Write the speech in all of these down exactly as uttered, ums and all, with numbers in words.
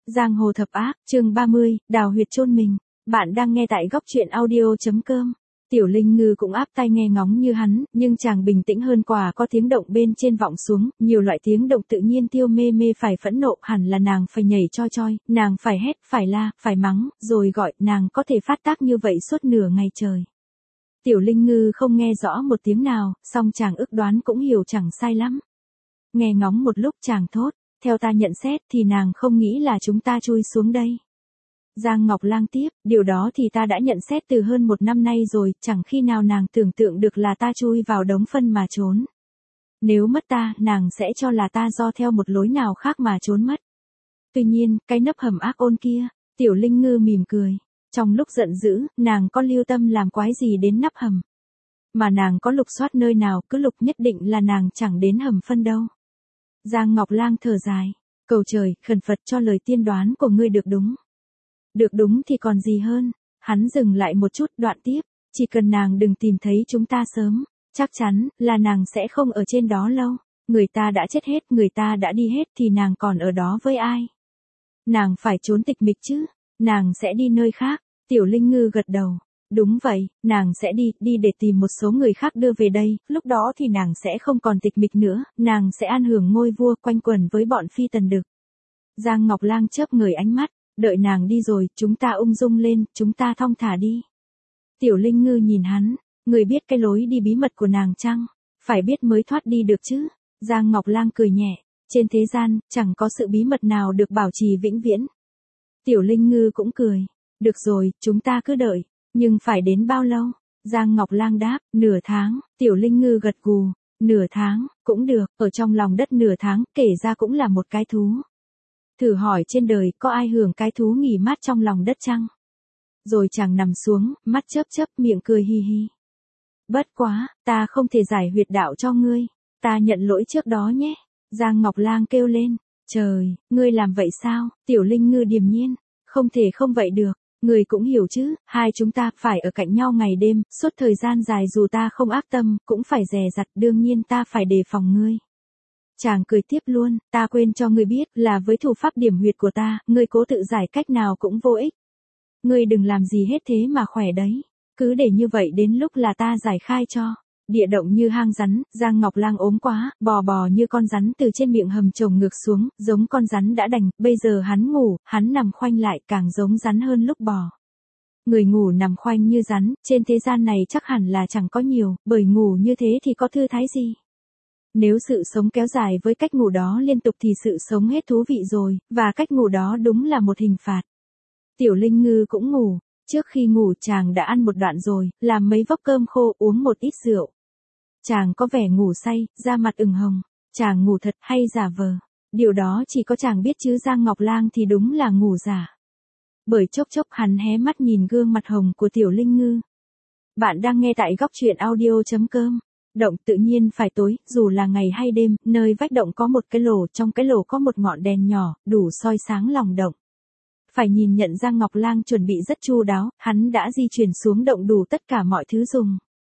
Giang hồ thập ác, chương ba mươi, đào huyệt chôn mình. Bạn đang nghe tại góc truyện audio.com. Tiểu Linh Ngư cũng áp tai nghe ngóng như hắn, nhưng chàng bình tĩnh hơn quả có tiếng động bên trên vọng xuống, nhiều loại tiếng động tự nhiên tiêu mê mê phải phẫn nộ, hẳn là nàng phải nhảy choi choi, nàng phải hét, phải la, phải mắng, rồi gọi, nàng có thể phát tác như vậy suốt nửa ngày trời. Tiểu Linh Ngư không nghe rõ một tiếng nào, song chàng ước đoán cũng hiểu chẳng sai lắm. Nghe ngóng một lúc chàng thốt, theo ta nhận xét thì nàng không nghĩ là chúng ta chui xuống đây. Giang Ngọc Lang tiếp, điều đó thì ta đã nhận xét từ hơn một năm nay rồi, chẳng khi nào nàng tưởng tượng được là ta chui vào đống phân mà trốn. Nếu mất ta, nàng sẽ cho là ta do theo một lối nào khác mà trốn mất. Tuy nhiên, cái nấp hầm ác ôn kia, Tiểu Linh Ngư mỉm cười. Trong lúc giận dữ, nàng có lưu tâm làm quái gì đến nắp hầm. Mà nàng có lục soát nơi nào, cứ lục nhất định là nàng chẳng đến hầm phân đâu. Giang Ngọc Lang thở dài, cầu trời, khẩn Phật cho lời tiên đoán của ngươi được đúng. Được đúng thì còn gì hơn. Hắn dừng lại một chút, đoạn tiếp, chỉ cần nàng đừng tìm thấy chúng ta sớm, chắc chắn là nàng sẽ không ở trên đó lâu. Người ta đã chết hết, người ta đã đi hết thì nàng còn ở đó với ai? Nàng phải trốn tịch mịch chứ, nàng sẽ đi nơi khác. Tiểu Linh Ngư gật đầu. Đúng vậy, nàng sẽ đi, đi để tìm một số người khác đưa về đây, lúc đó thì nàng sẽ không còn tịch mịch nữa, nàng sẽ an hưởng ngôi vua quanh quẩn với bọn phi tần đực. Giang Ngọc Lang chớp người ánh mắt, đợi nàng đi rồi, chúng ta ung dung lên, chúng ta thong thả đi. Tiểu Linh Ngư nhìn hắn, người biết cái lối đi bí mật của nàng chăng? Phải biết mới thoát đi được chứ. Giang Ngọc Lang cười nhẹ, trên thế gian, chẳng có sự bí mật nào được bảo trì vĩnh viễn. Tiểu Linh Ngư cũng cười, được rồi, chúng ta cứ đợi. Nhưng phải đến bao lâu? Giang Ngọc Lang đáp, nửa tháng. Tiểu Linh Ngư gật gù, nửa tháng, cũng được, ở trong lòng đất nửa tháng, kể ra cũng là một cái thú. Thử hỏi trên đời có ai hưởng cái thú nghỉ mát trong lòng đất chăng? Rồi chàng nằm xuống, mắt chớp chớp, miệng cười hi hi. Bất quá, ta không thể giải huyệt đạo cho ngươi, ta nhận lỗi trước đó nhé. Giang Ngọc Lang kêu lên, trời, ngươi làm vậy sao? Tiểu Linh Ngư điềm nhiên, không thể không vậy được. Người cũng hiểu chứ, hai chúng ta phải ở cạnh nhau ngày đêm, suốt thời gian dài dù ta không ác tâm, cũng phải dè dặt, đương nhiên ta phải đề phòng ngươi. Chàng cười tiếp luôn, ta quên cho ngươi biết là với thủ pháp điểm huyệt của ta, ngươi cố tự giải cách nào cũng vô ích. Ngươi đừng làm gì hết thế mà khỏe đấy, cứ để như vậy đến lúc là ta giải khai cho. Địa động như hang rắn, Giang Ngọc Lang ốm quá, bò bò như con rắn từ trên miệng hầm chồng ngược xuống, giống con rắn đã đành, bây giờ hắn ngủ, hắn nằm khoanh lại càng giống rắn hơn lúc bò. Người ngủ nằm khoanh như rắn, trên thế gian này chắc hẳn là chẳng có nhiều, bởi ngủ như thế thì có thư thái gì. Nếu sự sống kéo dài với cách ngủ đó liên tục thì sự sống hết thú vị rồi, và cách ngủ đó đúng là một hình phạt. Tiểu Linh Ngư cũng ngủ, trước khi ngủ chàng đã ăn một đoạn rồi, làm mấy vốc cơm khô, uống một ít rượu. Chàng có vẻ ngủ say, da mặt ửng hồng, chàng ngủ thật hay giả vờ, điều đó chỉ có chàng biết chứ Giang Ngọc Lang thì đúng là ngủ giả. Bởi chốc chốc hắn hé mắt nhìn gương mặt hồng của Tiểu Linh Ngư. Bạn đang nghe tại góc truyện audio.com. Động tự nhiên phải tối, dù là ngày hay đêm, nơi vách động có một cái lỗ, trong cái lỗ có một ngọn đèn nhỏ, đủ soi sáng lòng động. Phải nhìn nhận Giang Ngọc Lang chuẩn bị rất chu đáo, hắn đã di chuyển xuống động đủ tất cả mọi thứ dùng.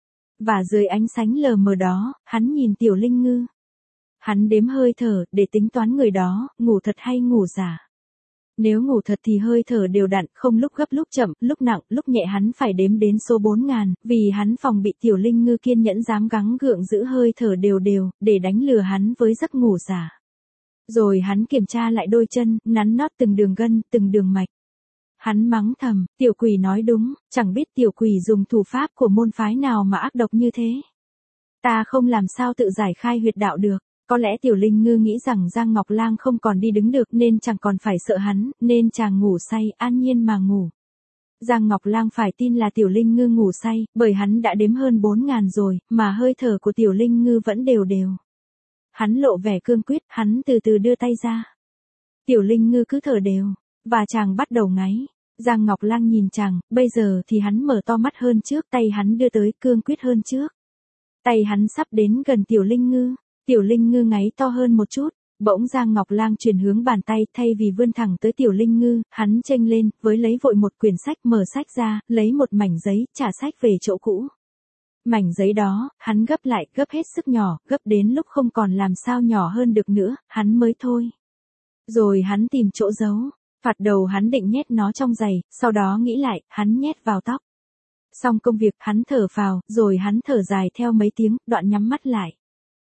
Và dưới ánh sáng lờ mờ đó, hắn nhìn Tiểu Linh Ngư. Hắn đếm hơi thở, để tính toán người đó, ngủ thật hay ngủ giả. Nếu ngủ thật thì hơi thở đều đặn, không lúc gấp lúc chậm, lúc nặng, lúc nhẹ hắn phải đếm đến số bốn ngàn, vì hắn phòng bị Tiểu Linh Ngư kiên nhẫn dám gắng gượng giữ hơi thở đều đều, để đánh lừa hắn với giấc ngủ giả. Rồi hắn kiểm tra lại đôi chân, nắn nót từng đường gân, từng đường mạch. Hắn mắng thầm, tiểu quỷ nói đúng, chẳng biết tiểu quỷ dùng thủ pháp của môn phái nào mà ác độc như thế. Ta không làm sao tự giải khai huyệt đạo được, có lẽ Tiểu Linh Ngư nghĩ rằng Giang Ngọc Lang không còn đi đứng được nên chẳng còn phải sợ hắn, nên chàng ngủ say, an nhiên mà ngủ. Giang Ngọc Lang phải tin là Tiểu Linh Ngư ngủ say, bởi hắn đã đếm hơn bốn ngàn rồi, mà hơi thở của Tiểu Linh Ngư vẫn đều đều. Hắn lộ vẻ cương quyết, hắn từ từ đưa tay ra. Tiểu Linh Ngư cứ thở đều, và chàng bắt đầu ngáy. Giang Ngọc Lang nhìn chàng, bây giờ thì hắn mở to mắt hơn trước, tay hắn đưa tới cương quyết hơn trước. Tay hắn sắp đến gần Tiểu Linh Ngư, Tiểu Linh Ngư ngáy to hơn một chút, bỗng Giang Ngọc Lang chuyển hướng bàn tay, thay vì vươn thẳng tới Tiểu Linh Ngư, hắn chênh lên, với lấy vội một quyển sách, mở sách ra, lấy một mảnh giấy, trả sách về chỗ cũ. Mảnh giấy đó, hắn gấp lại, gấp hết sức nhỏ, gấp đến lúc không còn làm sao nhỏ hơn được nữa, hắn mới thôi. Rồi hắn tìm chỗ giấu. Phạt đầu hắn định nhét nó trong giày, sau đó nghĩ lại, hắn nhét vào tóc. Xong công việc, hắn thở phào, rồi hắn thở dài theo mấy tiếng, đoạn nhắm mắt lại.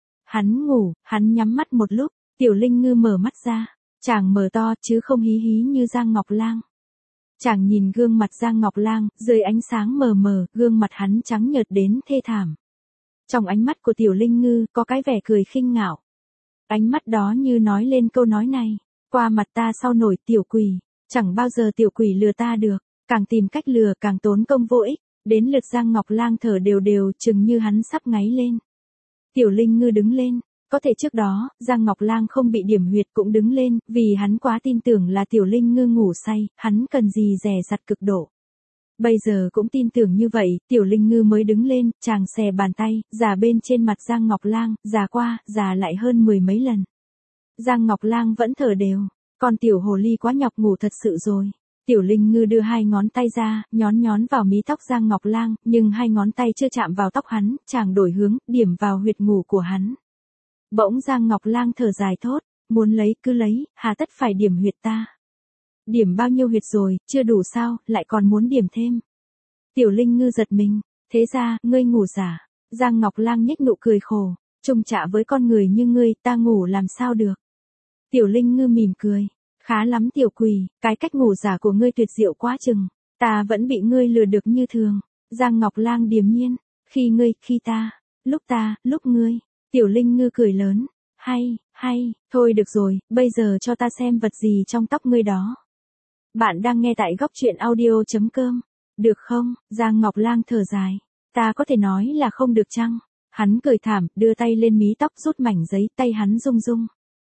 Hắn ngủ, hắn nhắm mắt một lúc, Tiểu Linh Ngư mở mắt ra. Chàng mở to chứ không hí hí như Giang Ngọc Lang. Chàng nhìn gương mặt Giang Ngọc Lang, dưới ánh sáng mờ mờ, gương mặt hắn trắng nhợt đến thê thảm. Trong ánh mắt của Tiểu Linh Ngư có cái vẻ cười khinh ngạo. Ánh mắt đó như nói lên câu nói này, qua mặt ta sau nổi tiểu quỷ, chẳng bao giờ tiểu quỷ lừa ta được, càng tìm cách lừa càng tốn công vô ích, đến lượt Giang Ngọc Lang thở đều đều chừng như hắn sắp ngáy lên. Tiểu Linh Ngư đứng lên, có thể trước đó, Giang Ngọc Lang không bị điểm huyệt cũng đứng lên, vì hắn quá tin tưởng là Tiểu Linh Ngư ngủ say, hắn cần gì dè dặt cực độ. Bây giờ cũng tin tưởng như vậy, Tiểu Linh Ngư mới đứng lên, chàng xè bàn tay, già bên trên mặt Giang Ngọc Lang, già qua, già lại hơn mười mấy lần. Giang Ngọc Lang vẫn thở đều, con tiểu hồ ly quá nhọc ngủ thật sự rồi. Tiểu Linh Ngư đưa hai ngón tay ra, nhón nhón vào mí tóc Giang Ngọc Lang, nhưng hai ngón tay chưa chạm vào tóc hắn, chàng đổi hướng, điểm vào huyệt ngủ của hắn. Bỗng Giang Ngọc Lang thở dài thốt, muốn lấy cứ lấy, hà tất phải điểm huyệt ta. Điểm bao nhiêu huyệt rồi, chưa đủ sao, lại còn muốn điểm thêm. Tiểu Linh Ngư giật mình, thế ra, ngươi ngủ giả. Giang Ngọc Lang nhếch nụ cười khổ, chung chạ với con người như ngươi, ta ngủ làm sao được. Tiểu Linh Ngư mỉm cười, khá lắm tiểu quỷ, cái cách ngủ giả của ngươi tuyệt diệu quá chừng, ta vẫn bị ngươi lừa được như thường. Giang Ngọc Lang điềm nhiên, khi ngươi, khi ta, lúc ta, lúc ngươi. Tiểu Linh Ngư cười lớn, hay, hay, thôi được rồi, bây giờ cho ta xem vật gì trong tóc ngươi đó. Bạn đang nghe tại góc truyện audio.com, được không? Giang Ngọc Lang thở dài, ta có thể nói là không được chăng? Hắn cười thảm, đưa tay lên mí tóc rút mảnh giấy, tay hắn rung rung.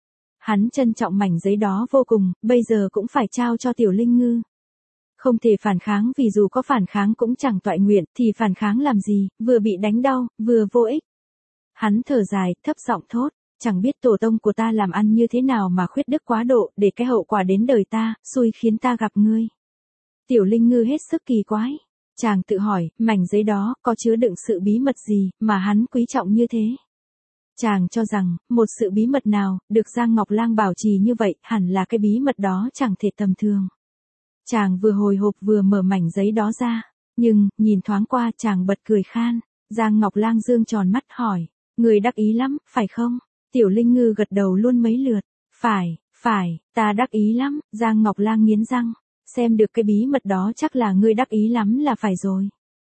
Hắn trân trọng mảnh giấy đó vô cùng, bây giờ cũng phải trao cho Tiểu Linh Ngư. Không thể phản kháng vì dù có phản kháng cũng chẳng toại nguyện, thì phản kháng làm gì, vừa bị đánh đau, vừa vô ích. Hắn thở dài, thấp giọng thốt, chẳng biết tổ tông của ta làm ăn như thế nào mà khuyết đức quá độ, để cái hậu quả đến đời ta, xui khiến ta gặp ngươi. Tiểu Linh Ngư hết sức kỳ quái. Chàng tự hỏi, mảnh giấy đó có chứa đựng sự bí mật gì mà hắn quý trọng như thế. Chàng cho rằng, một sự bí mật nào, được Giang Ngọc Lang bảo trì như vậy, hẳn là cái bí mật đó chẳng thể tầm thường. Chàng vừa hồi hộp vừa mở mảnh giấy đó ra, nhưng, nhìn thoáng qua chàng bật cười khan. Giang Ngọc Lang dương tròn mắt hỏi, người đắc ý lắm, phải không? Tiểu Linh Ngư gật đầu luôn mấy lượt, phải, phải, ta đắc ý lắm. Giang Ngọc Lang nghiến răng, xem được cái bí mật đó chắc là ngươi đắc ý lắm là phải rồi.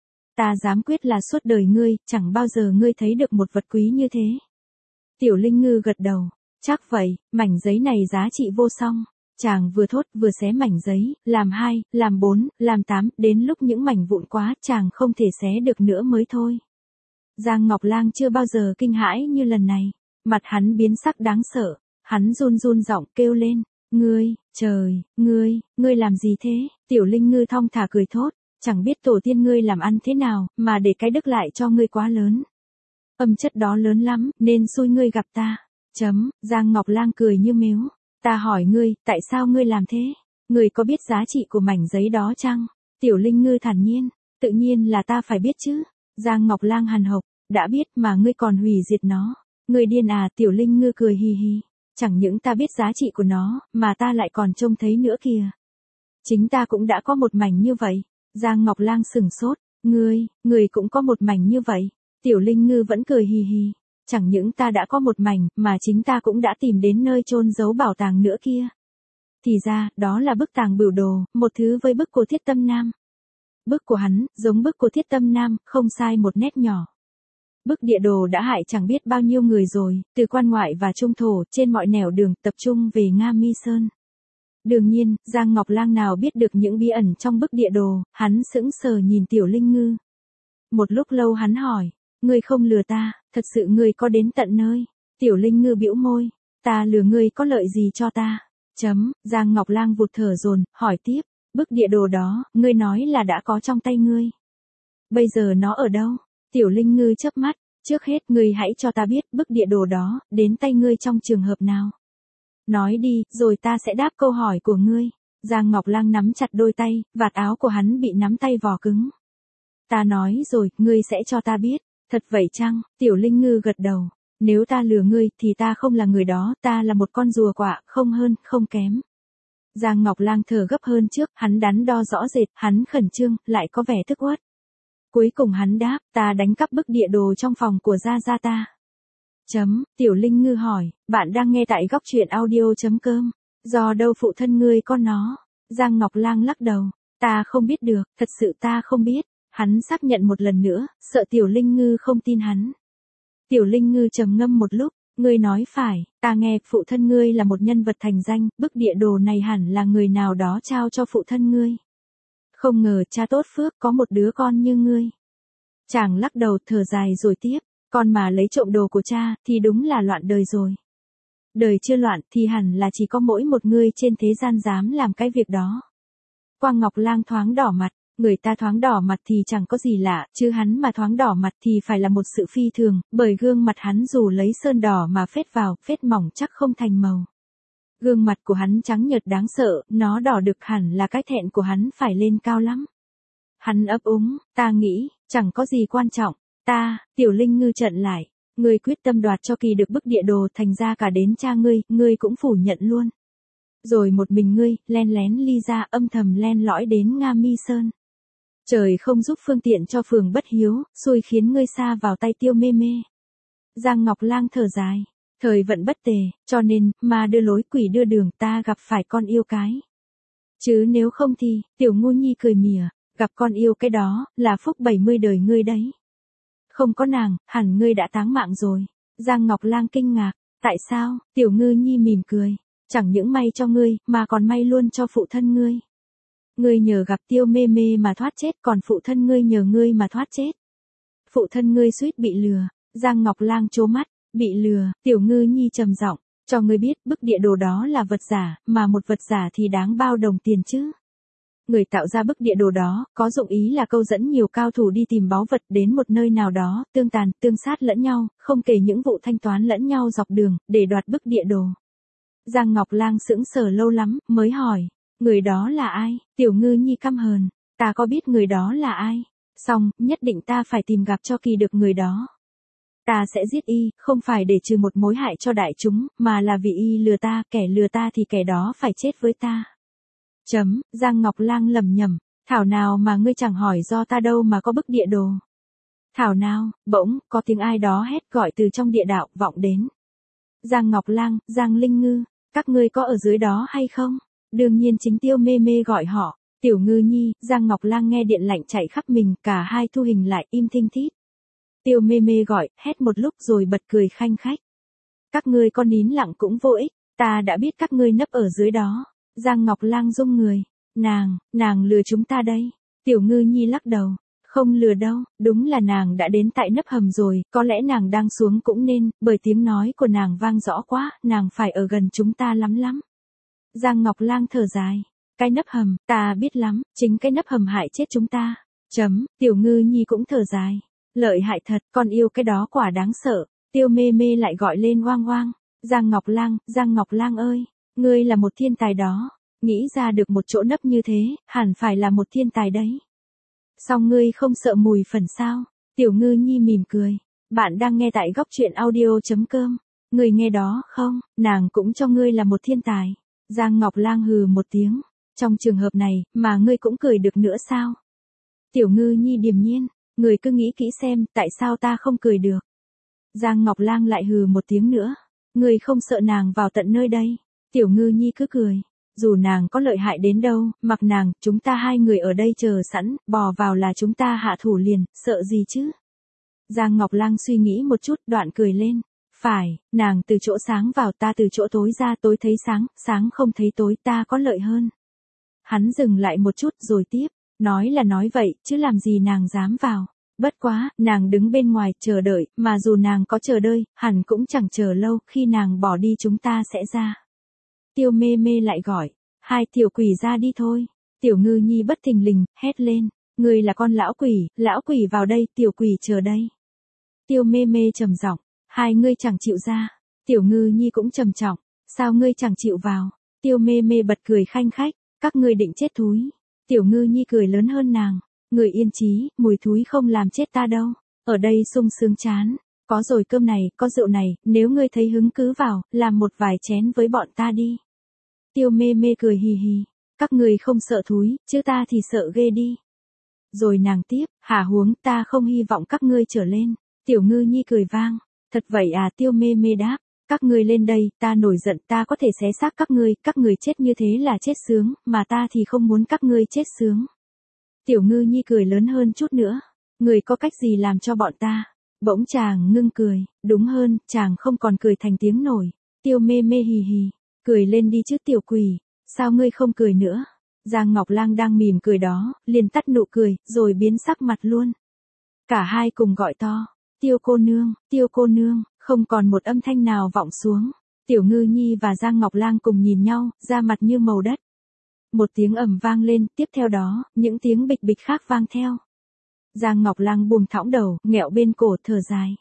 Ta dám quyết là suốt đời ngươi, chẳng bao giờ ngươi thấy được một vật quý như thế. Tiểu Linh Ngư gật đầu, chắc vậy, mảnh giấy này giá trị vô song. Chàng vừa thốt vừa xé mảnh giấy, làm hai, làm bốn, làm tám, đến lúc những mảnh vụn quá, chàng không thể xé được nữa mới thôi. Giang Ngọc Lang chưa bao giờ kinh hãi như lần này, mặt hắn biến sắc đáng sợ, hắn run run giọng kêu lên, ngươi, trời, ngươi, ngươi làm gì thế? Tiểu Linh Ngư thong thả cười thốt, chẳng biết tổ tiên ngươi làm ăn thế nào, mà để cái đức lại cho ngươi quá lớn. Âm chất đó lớn lắm, nên xui ngươi gặp ta. Chấm, Giang Ngọc Lang cười như mếu, ta hỏi ngươi, tại sao ngươi làm thế? Ngươi có biết giá trị của mảnh giấy đó chăng? Tiểu Linh Ngư thản nhiên, tự nhiên là ta phải biết chứ. Giang Ngọc Lang hằn học, đã biết mà ngươi còn hủy diệt nó. Ngươi điên à? Tiểu Linh Ngư cười hì hì, chẳng những ta biết giá trị của nó, mà ta lại còn trông thấy nữa kìa. Chính ta cũng đã có một mảnh như vậy. Giang Ngọc Lang sừng sốt, ngươi, ngươi cũng có một mảnh như vậy. Tiểu Linh Ngư vẫn cười hì hì, chẳng những ta đã có một mảnh, mà chính ta cũng đã tìm đến nơi chôn giấu bảo tàng nữa kia. Thì ra, đó là bức tàng Bửu Đồ, một thứ với bức của Thiết Tâm Nam. Bức của hắn, giống bức của Thiết Tâm Nam, không sai một nét nhỏ. Bức địa đồ đã hại chẳng biết bao nhiêu người rồi, từ quan ngoại và trung thổ, trên mọi nẻo đường, tập trung về Nga Mi Sơn. Đương nhiên, Giang Ngọc Lang nào biết được những bí ẩn trong bức địa đồ, hắn sững sờ nhìn Tiểu Linh Ngư. Một lúc lâu hắn hỏi, ngươi không lừa ta, thật sự ngươi có đến tận nơi? Tiểu Linh Ngư bĩu môi, ta lừa ngươi có lợi gì cho ta? Chấm, Giang Ngọc Lang vụt thở dồn, hỏi tiếp, bức địa đồ đó, ngươi nói là đã có trong tay ngươi. Bây giờ nó ở đâu? Tiểu Linh Ngư chớp mắt, trước hết ngươi hãy cho ta biết bức địa đồ đó, đến tay ngươi trong trường hợp nào. Nói đi, rồi ta sẽ đáp câu hỏi của ngươi. Giang Ngọc Lang nắm chặt đôi tay, vạt áo của hắn bị nắm tay vò cứng. Ta nói rồi, ngươi sẽ cho ta biết. Thật vậy chăng? Tiểu Linh Ngư gật đầu. Nếu ta lừa ngươi, thì ta không là người đó, ta là một con rùa quạ, không hơn, không kém. Giang Ngọc Lang thở gấp hơn trước, hắn đắn đo rõ rệt, hắn khẩn trương, lại có vẻ tức uất. Cuối cùng hắn đáp, ta đánh cắp bức địa đồ trong phòng của gia gia ta. Chấm, Tiểu Linh Ngư hỏi, bạn đang nghe tại góc truyện audio.com. Do đâu phụ thân ngươi có nó? Giang Ngọc Lang lắc đầu, ta không biết được, thật sự ta không biết. Hắn xác nhận một lần nữa, sợ Tiểu Linh Ngư không tin hắn. Tiểu Linh Ngư trầm ngâm một lúc, ngươi nói phải, ta nghe phụ thân ngươi là một nhân vật thành danh, bức địa đồ này hẳn là người nào đó trao cho phụ thân ngươi. Không ngờ cha tốt phước có một đứa con như ngươi. Chàng lắc đầu thở dài rồi tiếp, con mà lấy trộm đồ của cha thì đúng là loạn đời rồi. Đời chưa loạn thì hẳn là chỉ có mỗi một ngươi trên thế gian dám làm cái việc đó. Quang Ngọc Lang thoáng đỏ mặt, người ta thoáng đỏ mặt thì chẳng có gì lạ, chứ hắn mà thoáng đỏ mặt thì phải là một sự phi thường, bởi gương mặt hắn dù lấy sơn đỏ mà phết vào, phết mỏng chắc không thành màu. Gương mặt của hắn trắng nhợt đáng sợ, nó đỏ đực hẳn là cái thẹn của hắn phải lên cao lắm. Hắn ấp úng, ta nghĩ, chẳng có gì quan trọng, ta, Tiểu Linh Ngư trợn lại, ngươi quyết tâm đoạt cho Kỳ được bức địa đồ, thành ra cả đến cha ngươi, ngươi cũng phủ nhận luôn. Rồi một mình ngươi, len lén ly ra, âm thầm len lõi đến Nga Mi Sơn. Trời không giúp phương tiện cho phường bất hiếu, xui khiến ngươi sa vào tay Tiêu Mê Mê. Giang Ngọc Lang thở dài, thời vận bất tề, cho nên, ma đưa lối quỷ đưa đường, ta gặp phải con yêu cái. Chứ nếu không thì, Tiểu Ngu Nhi cười mỉa, gặp con yêu cái đó, là phúc bảy mươi đời ngươi đấy. Không có nàng, hẳn ngươi đã táng mạng rồi. Giang Ngọc Lang kinh ngạc, tại sao? Tiểu Ngư Nhi mỉm cười, chẳng những may cho ngươi, mà còn may luôn cho phụ thân ngươi. Ngươi nhờ gặp Tiêu Mê Mê mà thoát chết, còn phụ thân ngươi nhờ ngươi mà thoát chết. Phụ thân ngươi suýt bị lừa. Giang Ngọc Lang trố mắt, bị lừa. Tiểu Ngư Nhi trầm giọng, cho ngươi biết, bức địa đồ đó là vật giả, mà một vật giả thì đáng bao đồng tiền chứ. Người tạo ra bức địa đồ đó, có dụng ý là câu dẫn nhiều cao thủ đi tìm báu vật đến một nơi nào đó, tương tàn, tương sát lẫn nhau, không kể những vụ thanh toán lẫn nhau dọc đường, để đoạt bức địa đồ. Giang Ngọc Lang sững sờ lâu lắm, mới hỏi, người đó là ai? Tiểu Ngư Nhi căm hờn, ta có biết người đó là ai? Xong, nhất định ta phải tìm gặp cho Kỳ được người đó. Ta sẽ giết y, không phải để trừ một mối hại cho đại chúng, mà là vì y lừa ta, kẻ lừa ta thì kẻ đó phải chết với ta. Chấm, Giang Ngọc Lang lẩm nhẩm, thảo nào mà ngươi chẳng hỏi do ta đâu mà có bức địa đồ. Thảo nào, bỗng, có tiếng ai đó hét gọi từ trong địa đạo, vọng đến. Giang Ngọc Lang, Giang Linh Ngư, các ngươi có ở dưới đó hay không? Đương nhiên chính Tiêu Mê Mê gọi họ, Tiểu Ngư Nhi, Giang Ngọc Lang nghe điện lạnh chạy khắp mình, cả hai thu hình lại im thinh thít. Tiêu Mê Mê gọi, hét một lúc rồi bật cười khanh khách. Các ngươi có nín lặng cũng vô ích, ta đã biết các ngươi nấp ở dưới đó. Giang Ngọc Lang rung người, nàng, nàng lừa chúng ta đây. Tiểu Ngư Nhi lắc đầu, không lừa đâu, đúng là nàng đã đến tại nấp hầm rồi, có lẽ nàng đang xuống cũng nên, bởi tiếng nói của nàng vang rõ quá, nàng phải ở gần chúng ta lắm lắm. Giang Ngọc Lang thở dài, cái nấp hầm, ta biết lắm, chính cái nấp hầm hại chết chúng ta. Chấm, Tiểu Ngư Nhi cũng thở dài, lợi hại thật, con yêu cái đó quả đáng sợ. Tiêu Mê Mê lại gọi lên oang oang, Giang Ngọc Lang, Giang Ngọc Lang ơi. Ngươi là một thiên tài đó, nghĩ ra được một chỗ nấp như thế, hẳn phải là một thiên tài đấy. Song ngươi không sợ mùi phần sao? Tiểu Ngư Nhi mỉm cười, bạn đang nghe tại góc truyện audio.com. Ngươi nghe đó không, nàng cũng cho ngươi là một thiên tài. Giang Ngọc Lang hừ một tiếng, trong trường hợp này, mà ngươi cũng cười được nữa sao? Tiểu Ngư Nhi điềm nhiên, ngươi cứ nghĩ kỹ xem, tại sao ta không cười được? Giang Ngọc Lang lại hừ một tiếng nữa, ngươi không sợ nàng vào tận nơi đây? Tiểu Ngư Nhi cứ cười, dù nàng có lợi hại đến đâu, mặc nàng, chúng ta hai người ở đây chờ sẵn, bò vào là chúng ta hạ thủ liền, sợ gì chứ? Giang Ngọc Lang suy nghĩ một chút, đoạn cười lên, phải, nàng từ chỗ sáng vào, ta từ chỗ tối ra, tối thấy sáng, sáng không thấy tối, ta có lợi hơn. Hắn dừng lại một chút rồi tiếp, nói là nói vậy, chứ làm gì nàng dám vào. Bất quá, nàng đứng bên ngoài, chờ đợi, mà dù nàng có chờ đợi, hẳn cũng chẳng chờ lâu, khi nàng bỏ đi chúng ta sẽ ra. Tiêu Mê Mê lại gọi, hai tiểu quỷ ra đi thôi. Tiểu Ngư Nhi bất thình lình, hét lên, ngươi là con lão quỷ, lão quỷ vào đây, tiểu quỷ chờ đây. Tiêu Mê Mê trầm giọng, hai ngươi chẳng chịu ra. Tiểu Ngư Nhi cũng trầm trọng, sao ngươi chẳng chịu vào? Tiêu Mê Mê bật cười khanh khách, các ngươi định chết thúi. Tiểu Ngư Nhi cười lớn hơn nàng, người yên chí, mùi thúi không làm chết ta đâu. Ở đây sung sướng chán, có rồi cơm này, có rượu này, nếu ngươi thấy hứng cứ vào, làm một vài chén với bọn ta đi. Tiêu mê mê cười hì hì. Các người không sợ thúi, chứ ta thì sợ ghê đi. Rồi nàng tiếp, hả huống ta không hy vọng các ngươi trở lên. Tiểu ngư nhi cười vang. Thật vậy à, tiêu mê mê đáp. Các ngươi lên đây, ta nổi giận, ta có thể xé xác các ngươi, các ngươi chết như thế là chết sướng, mà ta thì không muốn các ngươi chết sướng. Tiểu ngư nhi cười lớn hơn chút nữa. Người có cách gì làm cho bọn ta? Bỗng chàng ngưng cười, đúng hơn, chàng không còn cười thành tiếng nổi. Tiêu mê mê hì hì, cười lên đi chứ tiểu quỷ, sao ngươi không cười nữa? Giang Ngọc Lang đang mỉm cười đó, liền tắt nụ cười, rồi biến sắc mặt luôn. Cả hai cùng gọi to, tiêu cô nương, tiêu cô nương, không còn một âm thanh nào vọng xuống. Tiểu ngư nhi và Giang Ngọc Lang cùng nhìn nhau, da mặt như màu đất. Một tiếng ầm vang lên, tiếp theo đó, những tiếng bịch bịch khác vang theo. Giang Ngọc Lang buông thõng đầu, nghẹo bên cổ thở dài.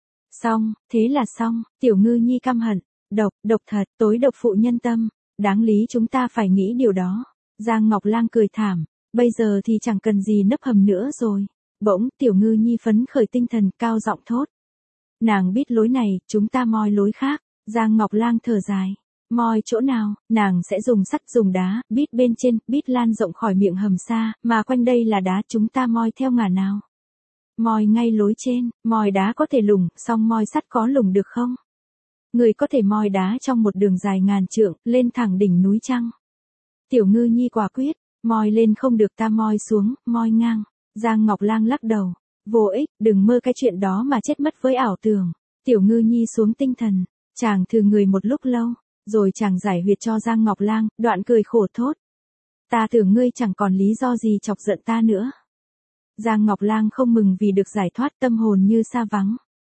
Xong, thế là xong, tiểu ngư nhi căm hận, độc, độc thật, tối độc phụ nhân tâm, đáng lý chúng ta phải nghĩ điều đó. Giang Ngọc Lang cười thảm, bây giờ thì chẳng cần gì nấp hầm nữa rồi. Bỗng, tiểu ngư nhi phấn khởi tinh thần, cao giọng thốt. Nàng biết lối này, chúng ta moi lối khác. Giang Ngọc Lang thở dài. Moi chỗ nào, nàng sẽ dùng sắt dùng đá, bít bên trên, bít lan rộng khỏi miệng hầm xa, mà quanh đây là đá, chúng ta moi theo ngả nào. Moi ngay lối trên, moi đá có thể lủng, song moi sắt có lủng được không? Người có thể moi đá trong một đường dài ngàn trượng, lên thẳng đỉnh núi chăng? Tiểu ngư nhi quả quyết, moi lên không được ta moi xuống, moi ngang. Giang Ngọc Lang lắc đầu, vô ích, đừng mơ cái chuyện đó mà chết mất với ảo tưởng. Tiểu ngư nhi xuống tinh thần, chàng thử người một lúc lâu. Rồi chàng giải huyệt cho Giang Ngọc Lang, đoạn cười khổ thốt. Ta tưởng ngươi chẳng còn lý do gì chọc giận ta nữa. Giang Ngọc Lang không mừng vì được giải thoát, tâm hồn như sa vắng.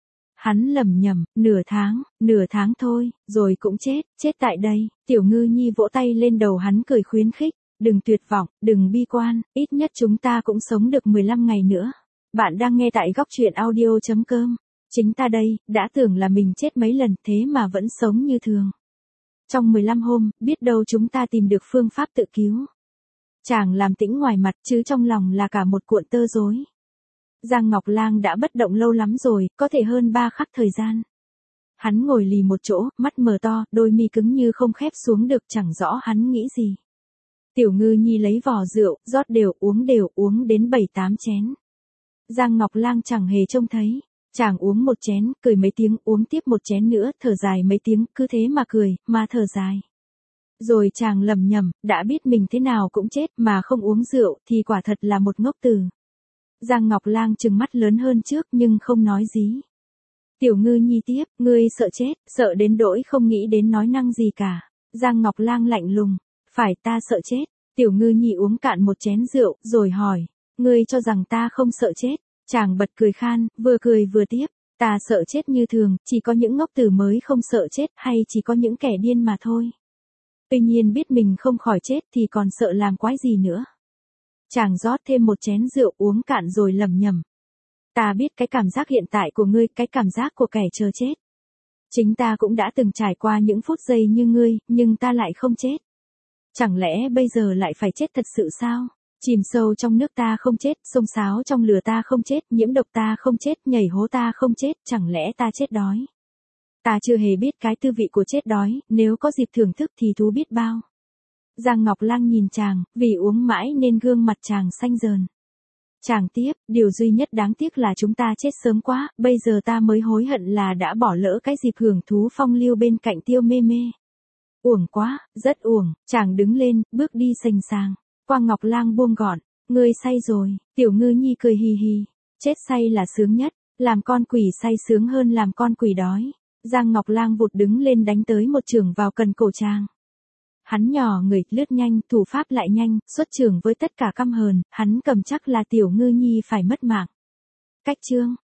Hắn lẩm nhẩm, nửa tháng, nửa tháng thôi, rồi cũng chết, chết tại đây. Tiểu ngư nhi vỗ tay lên đầu hắn cười khuyến khích. Đừng tuyệt vọng, đừng bi quan, ít nhất chúng ta cũng sống được mười lăm ngày nữa. Bạn đang nghe tại góc truyện audio chấm com. Chính ta đây, đã tưởng là mình chết mấy lần thế mà vẫn sống như thường. Trong mười lăm hôm, biết đâu chúng ta tìm được phương pháp tự cứu. Chàng làm tĩnh ngoài mặt chứ trong lòng là cả một cuộn tơ rối. Giang Ngọc Lang đã bất động lâu lắm rồi, có thể hơn ba khắc thời gian. Hắn ngồi lì một chỗ, mắt mở to, đôi mi cứng như không khép xuống được, chẳng rõ hắn nghĩ gì. Tiểu ngư nhi lấy vò rượu, rót đều, uống đều, uống đến bảy tám chén. Giang Ngọc Lang chẳng hề trông thấy. Chàng uống một chén, cười mấy tiếng, uống tiếp một chén nữa, thở dài mấy tiếng, cứ thế mà cười, mà thở dài. Rồi chàng lầm nhầm, đã biết mình thế nào cũng chết mà không uống rượu, thì quả thật là một ngốc tử. Giang Ngọc Lang trừng mắt lớn hơn trước nhưng không nói gì. Tiểu ngư nhi tiếp, ngươi sợ chết, sợ đến đỗi không nghĩ đến nói năng gì cả. Giang Ngọc Lang lạnh lùng, phải ta sợ chết. Tiểu ngư nhi uống cạn một chén rượu, rồi hỏi, ngươi cho rằng ta không sợ chết. Chàng bật cười khan, vừa cười vừa tiếp, ta sợ chết như thường, chỉ có những ngốc tử mới không sợ chết, hay chỉ có những kẻ điên mà thôi. Tuy nhiên biết mình không khỏi chết thì còn sợ làm quái gì nữa. Chàng rót thêm một chén rượu uống cạn rồi lẩm nhẩm. Ta biết cái cảm giác hiện tại của ngươi, cái cảm giác của kẻ chờ chết. Chính ta cũng đã từng trải qua những phút giây như ngươi, nhưng ta lại không chết. Chẳng lẽ bây giờ lại phải chết thật sự sao? Chìm sâu trong nước ta không chết, xông xáo trong lửa ta không chết, nhiễm độc ta không chết, nhảy hố ta không chết, chẳng lẽ ta chết đói? Ta chưa hề biết cái tư vị của chết đói, nếu có dịp thưởng thức thì thú biết bao. Giang Ngọc Lang nhìn chàng, vì uống mãi nên gương mặt chàng xanh dờn. Chàng tiếp, điều duy nhất đáng tiếc là chúng ta chết sớm quá, bây giờ ta mới hối hận là đã bỏ lỡ cái dịp hưởng thú phong lưu bên cạnh tiêu mê mê. Uổng quá, rất uổng, chàng đứng lên, bước đi sành sàng. Quang Ngọc Lang buông gọn, ngươi say rồi, tiểu ngư nhi cười hì hì, chết say là sướng nhất, làm con quỷ say sướng hơn làm con quỷ đói. Giang Ngọc Lang vụt đứng lên đánh tới một chưởng vào cần cổ chàng. Hắn nhỏ người, lướt nhanh, thủ pháp lại nhanh, xuất chưởng với tất cả căm hờn, hắn cầm chắc là tiểu ngư nhi phải mất mạng. Cách chương